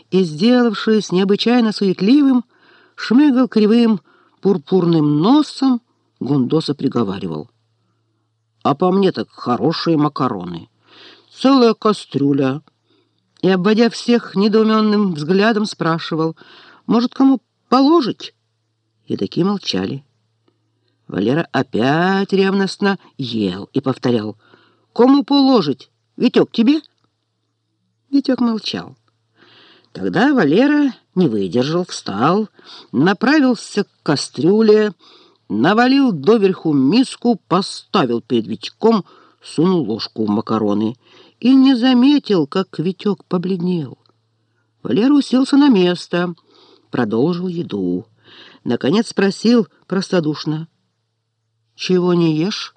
и, сделавшись необычайно суетливым, шмыгал кривым пурпурным носом, Гундоса приговаривал: «А по мне так хорошие макароны, целая кастрюля». И, обводя всех недоуменным взглядом, спрашивал: «Может, кому положить?» И такие молчали. Валера опять ревностно ел и повторял: «Кому положить? Витек, тебе?» Витек молчал. Тогда Валера не выдержал, встал, направился к кастрюле, навалил доверху миску, поставил перед Витьком, сунул ложку в макароны и не заметил, как Витек побледнел. Валера уселся на место, продолжил еду. Наконец спросил простодушно: «Чего не ешь?»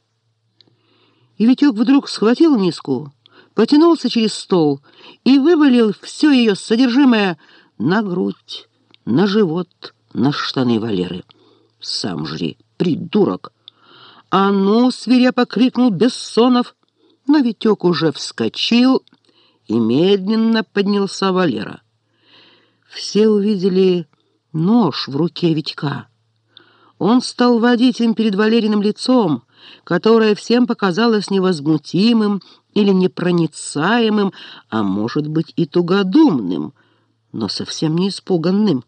И Витек вдруг схватил миску, потянулся через стол и вывалил все ее содержимое на грудь, на живот, на штаны Валеры. «Сам жри, придурок!» «А ну!» — свирепо крикнул Бессонов. Но Витек уже вскочил, и медленно поднялся Валера. Все увидели нож в руке Витька. Он стал водить им перед Валериным лицом, которое всем показалось невозмутимым или непроницаемым, а может быть и тугодумным, но совсем не испуганным.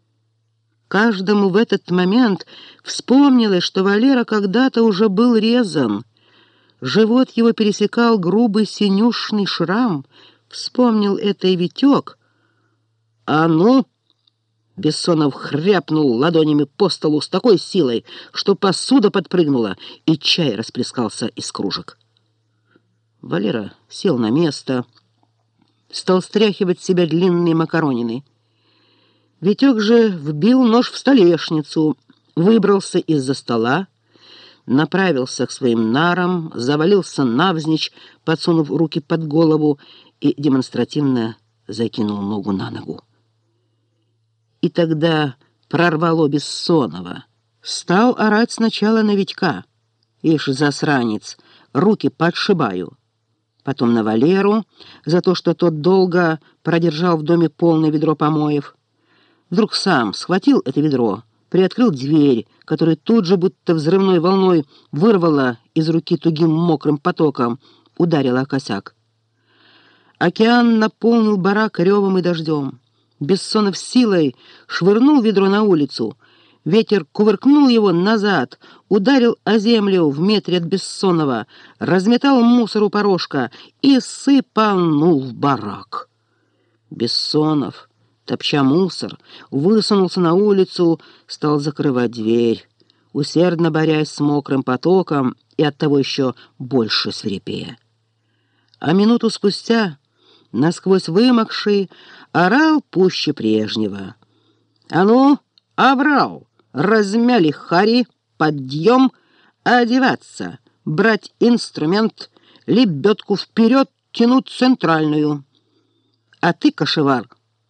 Каждому в этот момент вспомнилось, что Валера когда-то уже был резан. Живот его пересекал грубый синюшный шрам. Вспомнил это и Витек. «А ну!» Бессонов хряпнул ладонями по столу с такой силой, что посуда подпрыгнула, и чай расплескался из кружек. Валера сел на место, стал стряхивать с себя длинные макаронины. Витек же вбил нож в столешницу, выбрался из-за стола, направился к своим нарам, завалился навзничь, подсунув руки под голову, и демонстративно закинул ногу на ногу. И тогда прорвало Бессонова. Стал орать сначала на Витька: «Ишь, засранец, руки подшибаю!» Потом на Валеру за то, что тот долго продержал в доме полное ведро помоев. Вдруг сам схватил это ведро, приоткрыл дверь, которая тут же будто взрывной волной вырвала из руки тугим мокрым потоком, ударила о косяк. Океан наполнил барак ревом и дождем. Бессонов силой швырнул ведро на улицу. Ветер кувыркнул его назад, ударил о землю в метре от Бессонова, разметал мусор у порожка и сыпанул в барак. Бессонов, топча мусор, высунулся на улицу, стал закрывать дверь, усердно борясь с мокрым потоком и оттого еще больше свирепея. А минуту спустя, насквозь вымокший, орал пуще прежнего: «А ну, Аврал, размяли хари, подъем, одеваться, брать инструмент, лебедку вперед, тянуть центральную. А ты, кошевар,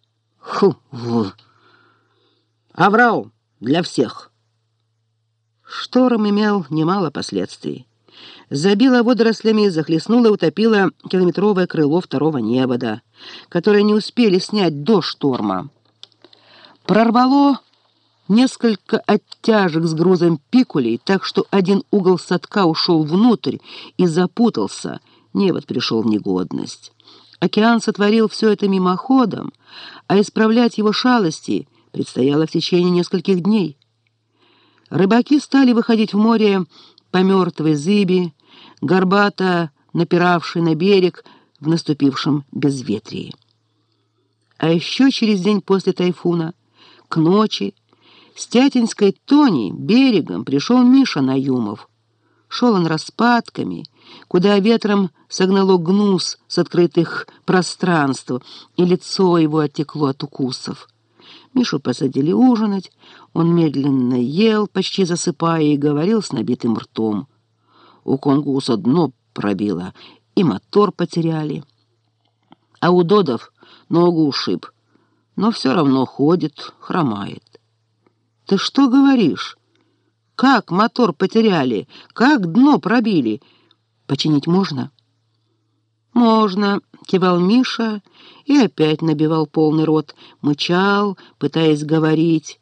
Аврал для всех». Шторм имел немало последствий. Забило водорослями, захлестнуло и утопило километровое крыло второго невода, которое не успели снять до шторма. Прорвало несколько оттяжек с грузом пикулей, так что один угол садка ушел внутрь и запутался, невод пришел в негодность. Океан сотворил все это мимоходом, а исправлять его шалости предстояло в течение нескольких дней. Рыбаки стали выходить в море по мертвой зыби, горбато напиравшей на берег в наступившем безветрии. А еще через день после тайфуна, к ночи, с Тятинской Тони берегом пришел Миша Наюмов. Шел он распадками, куда ветром согнало гнус с открытых пространств, и лицо его оттекло от укусов. Мишу посадили ужинать, он медленно ел, почти засыпая, и говорил с набитым ртом. У Конгуса дно пробило, и мотор потеряли. А у Додов ногу ушиб, но все равно ходит, хромает. «Ты что говоришь? Как мотор потеряли? Как дно пробили? Починить можно?» «Можно. кивал Миша и опять набивал полный рот, мычал, пытаясь говорить,